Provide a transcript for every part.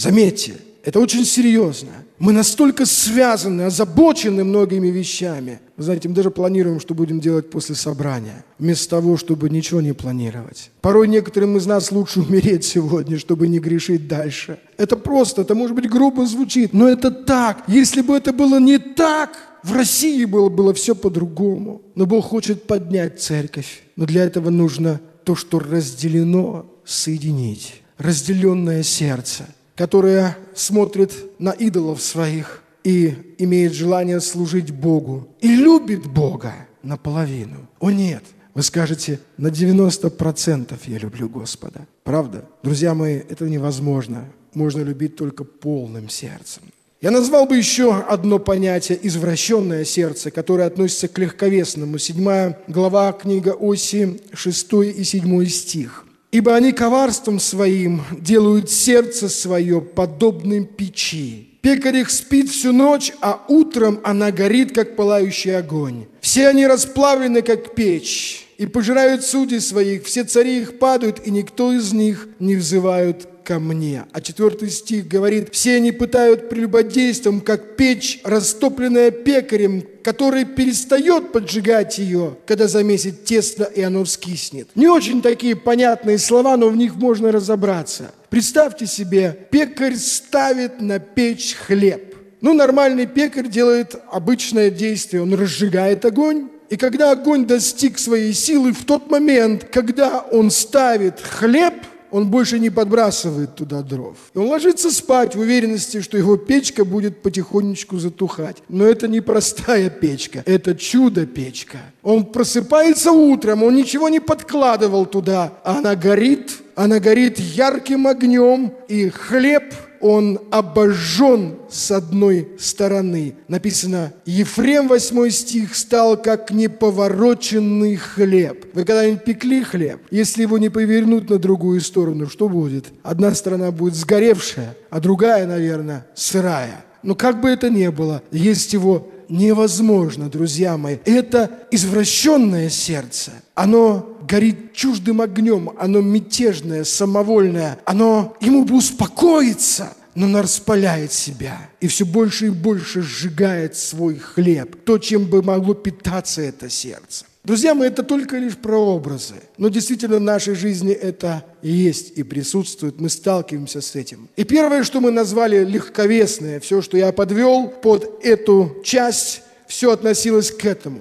Заметьте, это очень серьезно. Мы настолько связаны, озабочены многими вещами. Вы знаете, мы даже планируем, что будем делать после собрания, вместо того, чтобы ничего не планировать. Порой некоторым из нас лучше умереть сегодня, чтобы не грешить дальше. Это просто, это может быть грубо звучит, но это так. Если бы это было не так, в России было все по-другому. Но Бог хочет поднять церковь. Но для этого нужно то, что разделено, соединить. Разделенное сердце, которое смотрит на идолов своих и имеет желание служить Богу. И любит Бога наполовину. О нет, вы скажете, на 90% я люблю Господа. Правда? Друзья мои, это невозможно. Можно любить только полным сердцем. Я назвал бы еще одно понятие – извращенное сердце, которое относится к легковесному. 7 глава, книга Осии, 6 и 7 стих. «Ибо они коварством своим делают сердце свое подобным печи. Пекарь их спит всю ночь, а утром она горит, как пылающий огонь. Все они расплавлены, как печь, и пожирают судей своих. Все цари их падают, и никто из них не взывают ко мне». А 4 стих говорит: «Все они пытают прелюбодейством, как печь, растопленная пекарем, который перестает поджигать ее, когда замесит тесто, и оно вскиснет». Не очень такие понятные слова, но в них можно разобраться. Представьте себе, пекарь ставит на печь хлеб. Нормальный пекарь делает обычное действие. Он разжигает огонь. И когда огонь достиг своей силы, в тот момент, когда он ставит хлеб, он больше не подбрасывает туда дров. И он ложится спать в уверенности, что его печка будет потихонечку затухать. Но это не простая печка, это чудо-печка. Он просыпается утром, он ничего не подкладывал туда, а она горит ярким огнем, и хлеб, он обожжен с одной стороны. Написано, Ефрем, 8 стих, стал как неповороченный хлеб. Вы когда-нибудь пекли хлеб? Если его не повернуть на другую сторону, что будет? Одна сторона будет сгоревшая, а другая, наверное, сырая. Но как бы это ни было, есть его невозможно, друзья мои. Это извращенное сердце. Оно горит чуждым огнем, оно мятежное, самовольное. Ему бы успокоиться, но оно распаляет себя. И все больше и больше сжигает свой хлеб. То, чем бы могло питаться это сердце. Друзья мои, это только лишь прообразы. Но действительно в нашей жизни это есть и присутствует. Мы сталкиваемся с этим. И первое, что мы назвали легковесное, все, что я подвел под эту часть, все относилось к этому.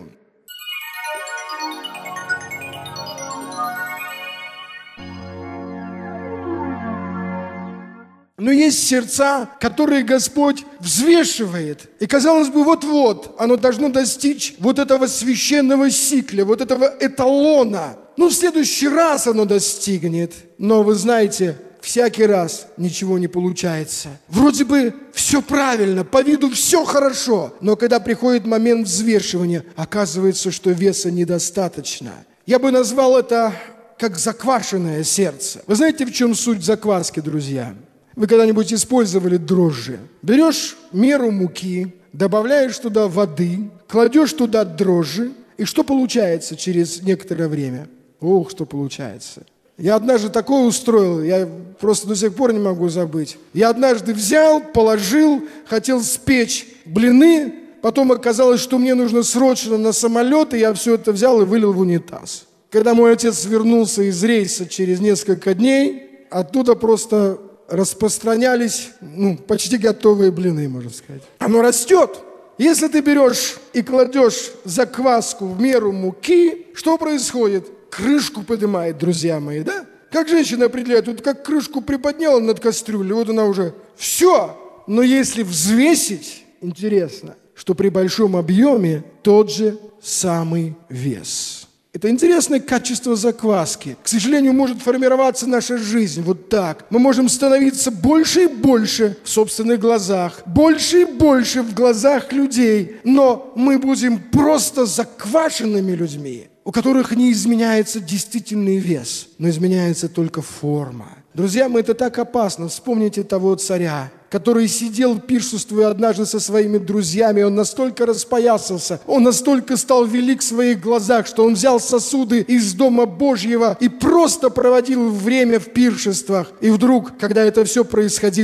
Но есть сердца, которые Господь взвешивает. И, казалось бы, вот-вот оно должно достичь вот этого священного сикля, вот этого эталона. В следующий раз оно достигнет. Но, вы знаете, всякий раз ничего не получается. Вроде бы все правильно, по виду все хорошо. Но когда приходит момент взвешивания, оказывается, что веса недостаточно. Я бы назвал это как заквашенное сердце. Вы знаете, в чем суть закваски, друзья? Вы когда-нибудь использовали дрожжи? Берешь меру муки, добавляешь туда воды, кладешь туда дрожжи, и что получается через некоторое время? Ох, что получается. Я однажды такое устроил, я просто до сих пор не могу забыть. Я однажды взял, положил, хотел спечь блины, потом оказалось, что мне нужно срочно на самолет, и я все это взял и вылил в унитаз. Когда мой отец вернулся из рейса через несколько дней, оттуда просто распространялись почти готовые блины, можно сказать. Оно растет. Если ты берешь и кладешь закваску в меру муки, что происходит? Крышку поднимает, друзья мои, да? Как женщина определяет, вот как крышку приподняла над кастрюлей, вот она уже все. Но если взвесить, интересно, что при большом объеме тот же самый вес. Это интересное качество закваски. К сожалению, может формироваться наша жизнь вот так. Мы можем становиться больше и больше в собственных глазах, больше и больше в глазах людей, но мы будем просто заквашенными людьми, у которых не изменяется действительный вес, но изменяется только форма. Друзья мои, это так опасно. Вспомните того царя, который сидел, пиршествуя однажды со своими друзьями. Он настолько распоясался, он настолько стал велик в своих глазах, что он взял сосуды из Дома Божьего и просто проводил время в пиршествах. И вдруг, когда это все происходило,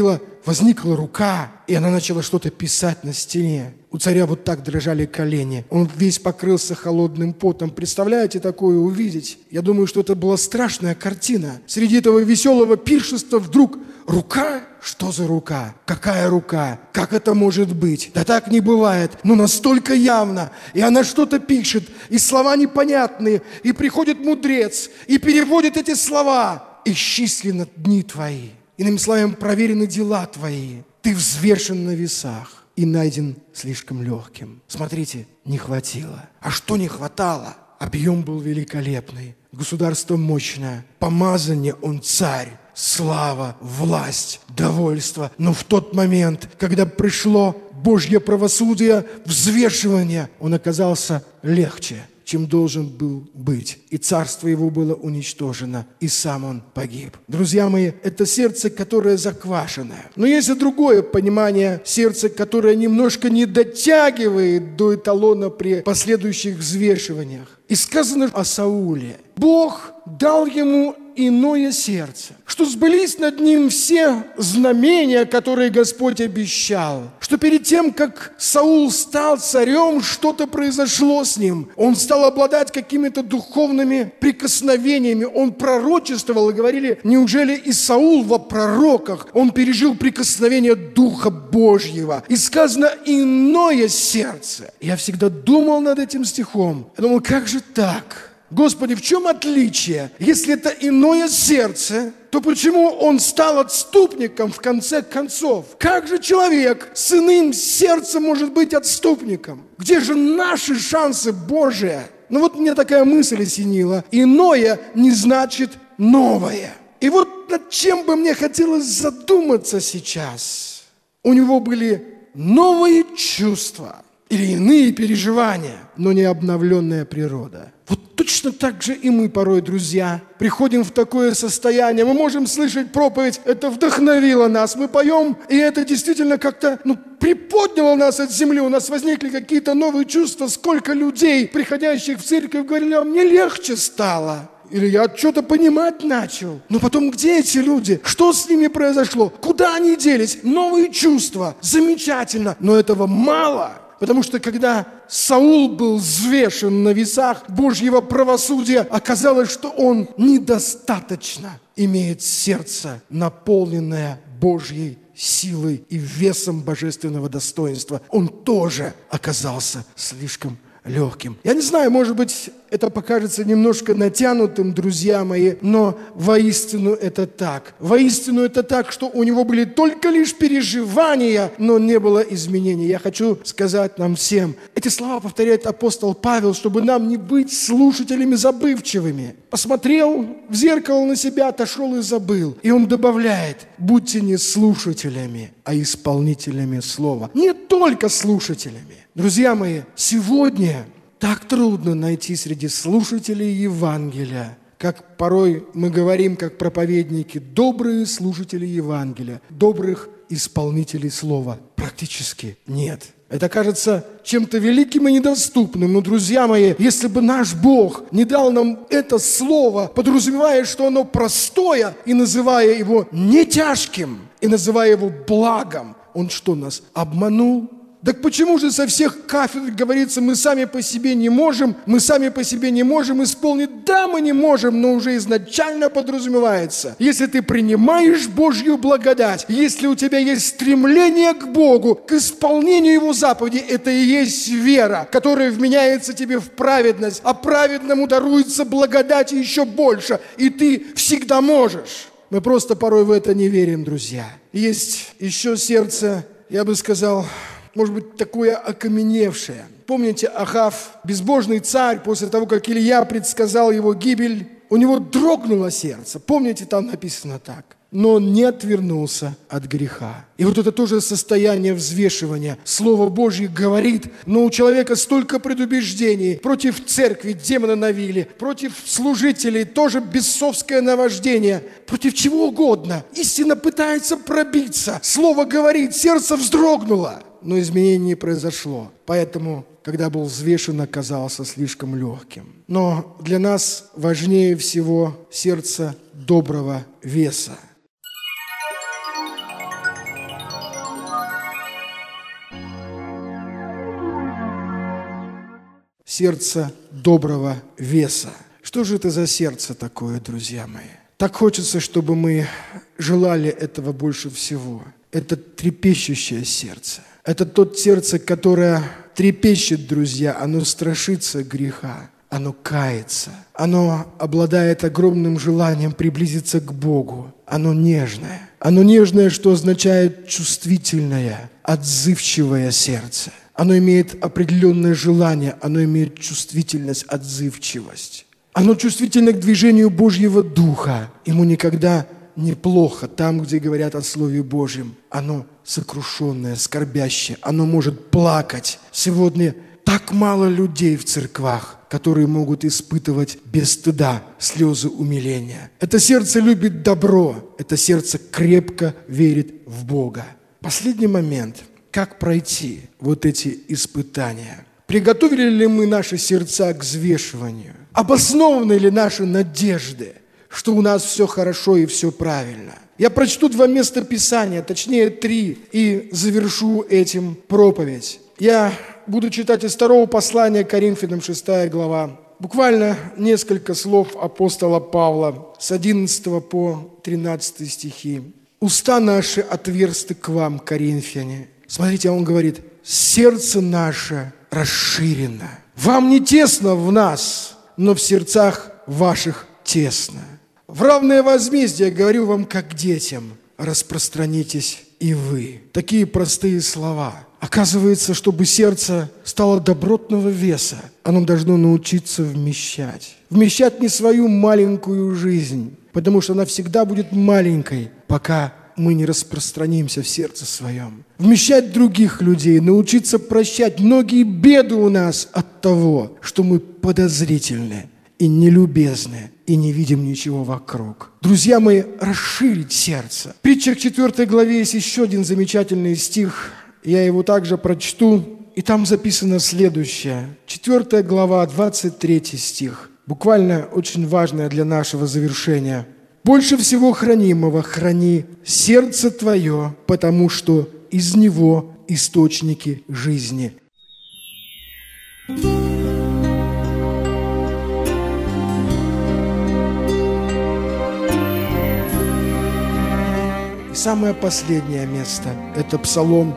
возникла рука, и она начала что-то писать на стене. У царя вот так дрожали колени. Он весь покрылся холодным потом. Представляете такое увидеть? Я думаю, что это была страшная картина. Среди этого веселого пиршества вдруг рука? Что за рука? Какая рука? Как это может быть? Да так не бывает. Но настолько явно. И она что-то пишет, и слова непонятные. И приходит мудрец, и переводит эти слова. «Исчислены дни твои». Иными словами, проверены дела твои. Ты взвешен на весах и найден слишком легким. Смотрите, не хватило. А что не хватало? Объем был великолепный, государство мощное, помазание он царь, слава, власть, довольство. Но в тот момент, когда пришло Божье правосудие, взвешивание, он оказался легче, чем должен был быть. И царство его было уничтожено, и сам он погиб. Друзья мои, это сердце, которое заквашенное. Но есть и другое понимание сердца, которое немножко не дотягивает до эталона при последующих взвешиваниях. И сказано о Сауле. Бог дал ему иное сердце, что сбылись над ним все знамения, которые Господь обещал, что перед тем, как Саул стал царем, что-то произошло с ним. Он стал обладать какими-то духовными прикосновениями, он пророчествовал, и говорили, неужели и Саул во пророках, он пережил прикосновение Духа Божьего. И сказано иное сердце. Я всегда думал над этим стихом, я думал, как же так? Господи, в чем отличие? Если это иное сердце, то почему он стал отступником в конце концов? Как же человек с иным сердцем может быть отступником? Где же наши шансы Божии? Ну вот мне такая мысль осенила. Иное не значит новое. И вот над чем бы мне хотелось задуматься сейчас. У него были новые чувства или иные переживания, но не обновленная природа. Вот точно так же и мы порой, друзья, приходим в такое состояние. Мы можем слышать проповедь, это вдохновило нас. Мы поем, и это действительно как-то приподняло нас от земли. У нас возникли какие-то новые чувства. Сколько людей, приходящих в церковь, говорили, а мне легче стало. Или я что-то понимать начал. Но потом где эти люди? Что с ними произошло? Куда они делись? Новые чувства. Замечательно. Но этого мало. Потому что когда Саул был взвешен на весах Божьего правосудия, оказалось, что он недостаточно имеет сердце, наполненное Божьей силой и весом божественного достоинства. Он тоже оказался слишком легким. Я не знаю, может быть, это покажется немножко натянутым, друзья мои, но воистину это так. Воистину это так, что у него были только лишь переживания, но не было изменений. Я хочу сказать нам всем, эти слова повторяет апостол Павел, чтобы нам не быть слушателями забывчивыми. Посмотрел в зеркало на себя, отошел и забыл. И он добавляет, будьте не слушателями, а исполнителями слова. Не только слушателями. Друзья мои, сегодня так трудно найти среди слушателей Евангелия, как порой мы говорим, как проповедники, добрые слушатели Евангелия, добрых исполнителей слова. Практически нет. Это кажется чем-то великим и недоступным. Но, друзья мои, если бы наш Бог не дал нам это слово, подразумевая, что оно простое, и называя его не тяжким, и называя его благом, Он что, нас обманул? Так почему же со всех кафедр говорится, мы сами по себе не можем исполнить? Да, мы не можем, но уже изначально подразумевается. Если ты принимаешь Божью благодать, если у тебя есть стремление к Богу, к исполнению Его заповедей, это и есть вера, которая вменяется тебе в праведность, а праведному даруется благодать еще больше, и ты всегда можешь. Мы просто порой в это не верим, друзья. Есть еще сердце, я бы сказал, может быть, такое окаменевшее. Помните, Ахав, безбожный царь, после того, как Илья предсказал его гибель, у него дрогнуло сердце. Помните, там написано так. Но он не отвернулся от греха. И вот это тоже состояние взвешивания. Слово Божье говорит, но у человека столько предубеждений. Против церкви демона навили, против служителей тоже бесовское наваждение. Против чего угодно. Истина пытается пробиться. Слово говорит, сердце вздрогнуло. Но изменений не произошло. Поэтому, когда был взвешен, оказался слишком легким. Но для нас важнее всего сердце доброго веса. сердце доброго веса. Что же это за сердце такое, друзья мои? Так хочется, чтобы мы желали этого больше всего. Это трепещущее сердце. Это тот сердце, которое трепещет, друзья. Оно страшится греха. Оно кается. Оно обладает огромным желанием приблизиться к Богу. Оно нежное. Оно нежное, что означает чувствительное, отзывчивое сердце. Оно имеет определенное желание, оно имеет чувствительность, отзывчивость. Оно чувствительно к движению Божьего Духа. Ему никогда неплохо там, где говорят о Слове Божьем. Оно сокрушенное, скорбящее. Оно может плакать. Сегодня так мало людей в церквах, которые могут испытывать без стыда слезы умиления. Это сердце любит добро. Это сердце крепко верит в Бога. Последний момент. Как пройти вот эти испытания? Приготовили ли мы наши сердца к взвешиванию? Обоснованы ли наши надежды, что у нас все хорошо и все правильно? Я прочту 2 места Писания, точнее 3, и завершу этим проповедь. Я буду читать из 2 послания к Коринфянам, 6 глава. Буквально несколько слов апостола Павла с 11 по 13 стихи. «Уста наши отверсты к вам, коринфяне». Смотрите, он говорит, «Сердце наше расширено. Вам не тесно в нас, но в сердцах ваших тесно. В равное возмездие говорю вам, как детям, распространитесь и вы». Такие простые слова. Оказывается, чтобы сердце стало добротного веса, оно должно научиться вмещать. Вмещать не свою маленькую жизнь, потому что она всегда будет маленькой, пока мы не распространимся в сердце своем. Вмещать других людей, научиться прощать. Многие беды у нас от того, что мы подозрительны и нелюбезны, и не видим ничего вокруг. Друзья мои, расширить сердце. В притчах 4 главе есть еще один замечательный стих. Я его также прочту. И там записано следующее. 4 глава, 23 стих. Буквально очень важное для нашего завершения. «Больше всего хранимого храни сердце твое, потому что из него источники жизни». И самое последнее место – это Псалом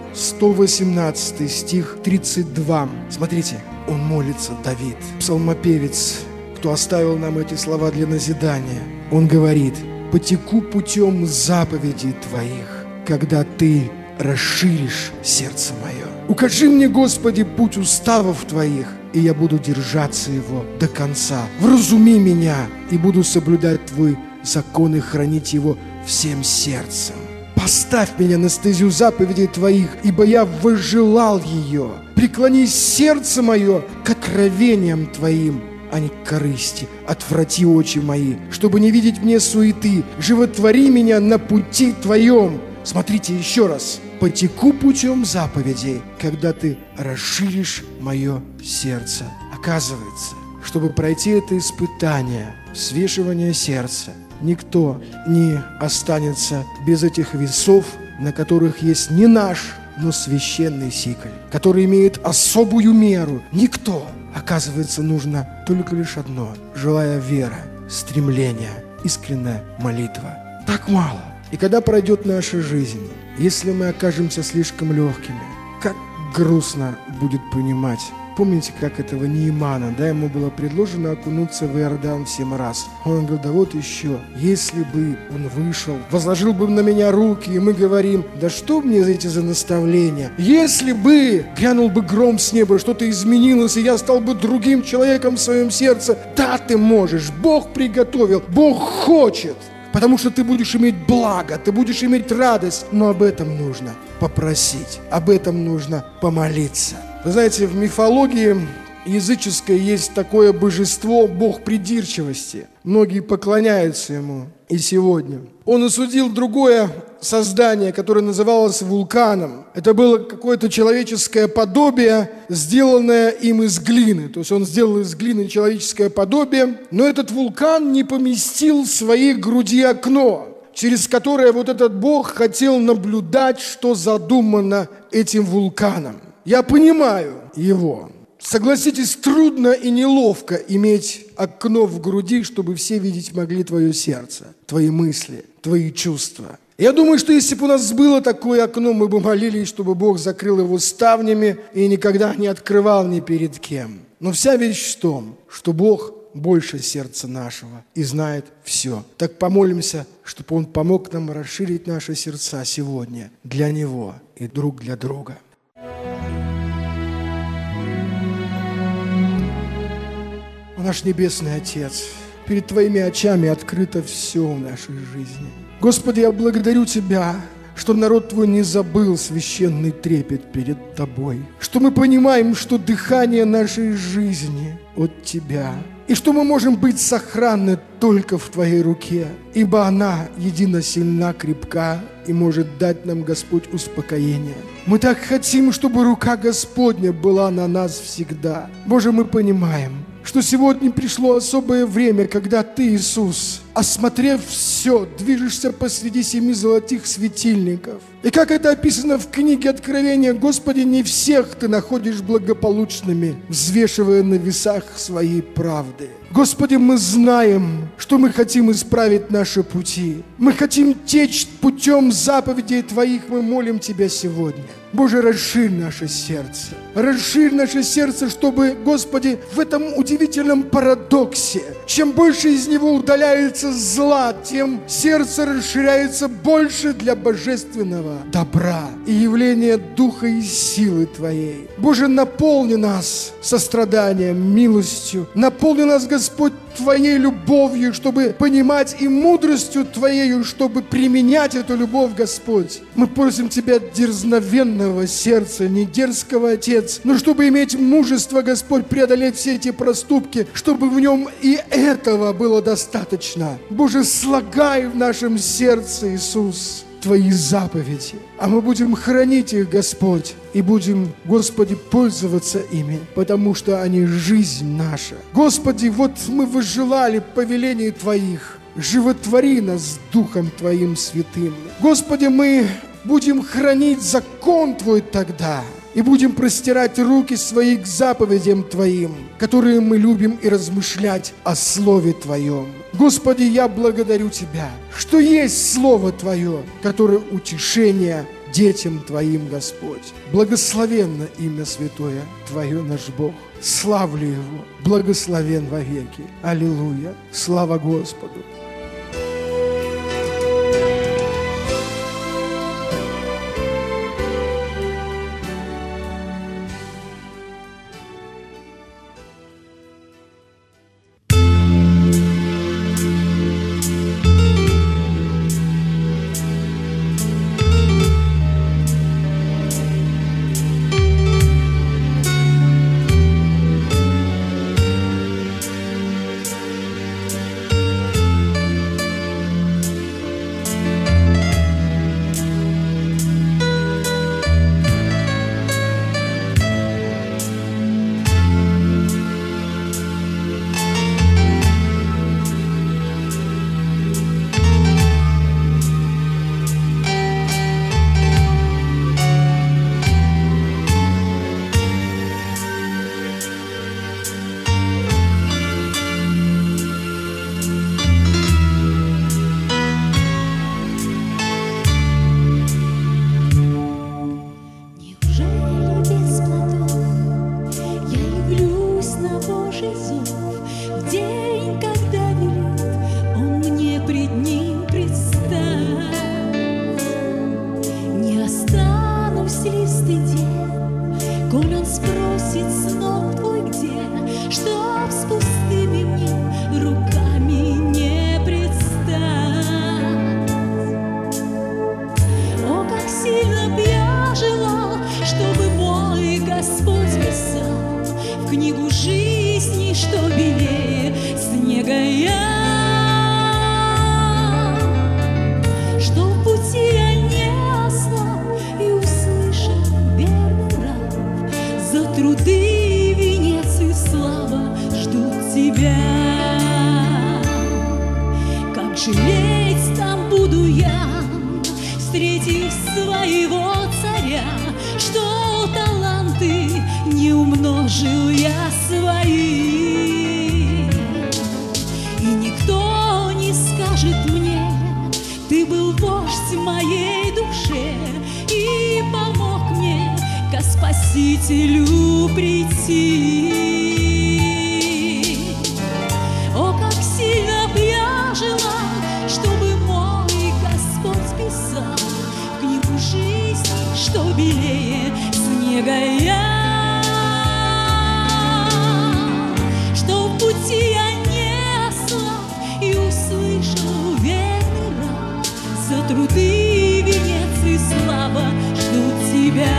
118 стих 32. Смотрите, он молится, Давид, псалмопевец, кто оставил нам эти слова для назидания. Он говорит, «Потеку путем заповедей Твоих, когда Ты расширишь сердце мое. Укажи мне, Господи, путь уставов Твоих, и я буду держаться его до конца. Вразуми меня, и буду соблюдать Твой закон и хранить его всем сердцем. Поставь меня на стезю заповедей Твоих, ибо я возжелал ее. Преклони сердце мое к откровениям Твоим, а не к корысти. Отврати очи мои, чтобы не видеть мне суеты. Животвори меня на пути Твоем». Смотрите еще раз. «Потеку путем заповедей, когда Ты расширишь мое сердце». Оказывается, чтобы пройти это испытание, взвешивание сердца, никто не останется без этих весов, на которых есть не наш, но священный сиколь, который имеет особую меру. Никто. Оказывается, нужно только лишь одно – живая вера, стремление, искренняя молитва. Так мало. И когда пройдет наша жизнь, если мы окажемся слишком легкими, как грустно будет понимать. Помните, как этого Неимана, ему было предложено окунуться в Иордан в 7 раз. Он говорил, да вот еще, если бы он вышел, возложил бы на меня руки, и мы говорим, да что мне эти за наставления? Если бы грянул бы гром с неба, что-то изменилось, и я стал бы другим человеком в своем сердце, да, ты можешь, Бог приготовил, Бог хочет. Потому что ты будешь иметь благо, ты будешь иметь радость, но об этом нужно попросить, об этом нужно помолиться. Вы знаете, в мифологии языческой есть такое божество, бог придирчивости. Многие поклоняются ему и сегодня. Он осудил другое создание, которое называлось вулканом. Это было какое-то человеческое подобие, сделанное им из глины. То есть он сделал из глины человеческое подобие, но этот вулкан не поместил в своей груди окно, через которое вот этот бог хотел наблюдать, что задумано этим вулканом. Я понимаю его. Согласитесь, трудно и неловко иметь окно в груди, чтобы все видеть могли твое сердце, твои мысли, твои чувства. Я думаю, что если бы у нас было такое окно, мы бы молились, чтобы Бог закрыл его ставнями и никогда не открывал ни перед кем. Но вся вещь в том, что Бог больше сердца нашего и знает все. Так помолимся, чтобы Он помог нам расширить наши сердца сегодня для Него и друг для друга. Наш Небесный Отец, перед Твоими очами открыто все в нашей жизни. Господи, я благодарю Тебя, что народ Твой не забыл священный трепет перед Тобой, что мы понимаем, что дыхание нашей жизни от Тебя, и что мы можем быть сохранны только в Твоей руке, ибо она едино сильна, крепка и может дать нам, Господь, успокоение. Мы так хотим, чтобы рука Господня была на нас всегда. Боже, мы понимаем, что сегодня пришло особое время, когда Ты, Иисус, осмотрев все, движешься посреди 7 золотых светильников. И как это описано в книге Откровения, Господи, не всех Ты находишь благополучными, взвешивая на весах своей правды. Господи, мы знаем, что мы хотим исправить наши пути. Мы хотим течь путем заповедей Твоих, мы молим Тебя сегодня. Боже, расширь наше сердце. Расширь наше сердце, чтобы, Господи, в этом удивительном парадоксе, чем больше из него удаляется зла, тем сердце расширяется больше для божественного добра и явления Духа и силы Твоей. Боже, наполни нас состраданием, милостью. Наполни нас, Господь, Твоей любовью, чтобы понимать, и мудростью Твоею, чтобы применять эту любовь, Господь. Мы просим Тебя дерзновенного сердца, не дерзкого, Отец, но чтобы иметь мужество, Господь, преодолеть все эти проступки, чтобы в нем и этого было достаточно. Боже, слагай в нашем сердце, Иисус, Твои заповеди, а мы будем хранить их, Господь, и будем, Господи, пользоваться ими, потому что они жизнь наша. Господи, вот мы возжелали повелений Твоих, животвори нас Духом Твоим святым. Господи, мы будем хранить закон Твой тогда, и будем простирать руки свои к заповедям Твоим, которые мы любим, и размышлять о Слове Твоем. Господи, я благодарю Тебя, что есть Слово Твое, которое утешение детям Твоим, Господь. Благословенно имя святое Твое, наш Бог. Славлю Его, благословен вовеки. Аллилуйя. Слава Господу. Жил Спасителю прийти. О, как сильно б я желал, чтобы мой Господь писал в книгу жизни, что белее снега я, что в пути я не ослаб и услышал верный раб: за труды венец и слава ждут тебя.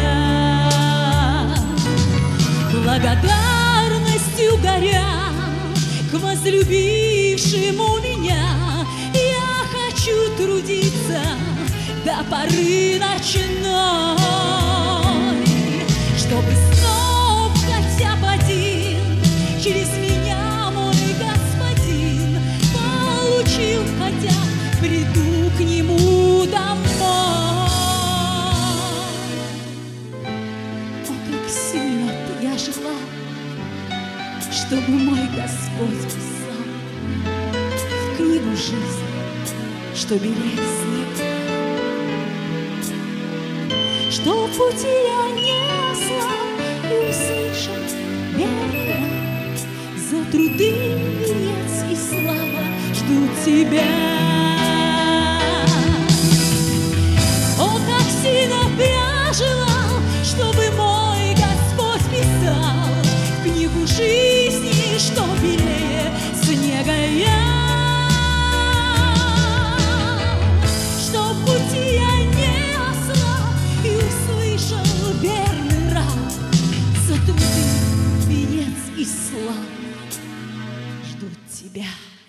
Благодарностью горя к возлюбившему меня, я хочу трудиться до поры ночной, чтобы снов хотя бы один через меня мой господин получил, хотя приду к нему домой. О, как сильно я желал, чтобы мой Господь писал в книгу жизни, что белее снег, что в пути я не ослаб и услышал верный раб: за труды венец и слава ждут тебя. О, как сильно б я желал, чтобы мой Господь писал в книгу жизни, что белее снега я, что в пути я не ослаб и услышал верный раб: за труды венец и слава ждут тебя.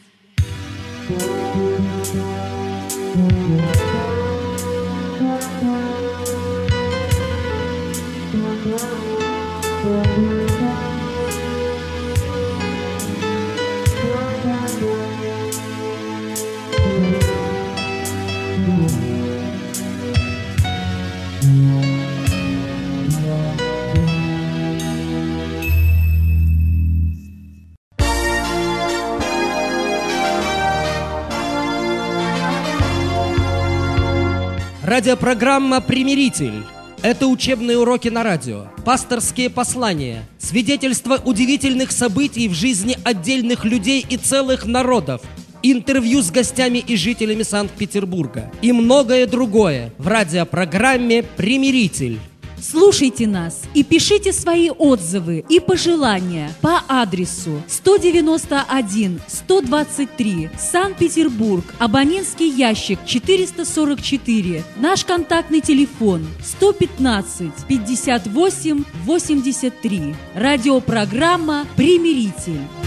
Радиопрограмма «Примиритель». Это учебные уроки на радио, пасторские послания, свидетельства удивительных событий в жизни отдельных людей и целых народов, интервью с гостями и жителями Санкт-Петербурга и многое другое в радиопрограмме «Примиритель». Слушайте нас и пишите свои отзывы и пожелания по адресу 191-123, Санкт-Петербург, абонентский ящик 444, наш контактный телефон 115-58-83. Радиопрограмма «Примиритель».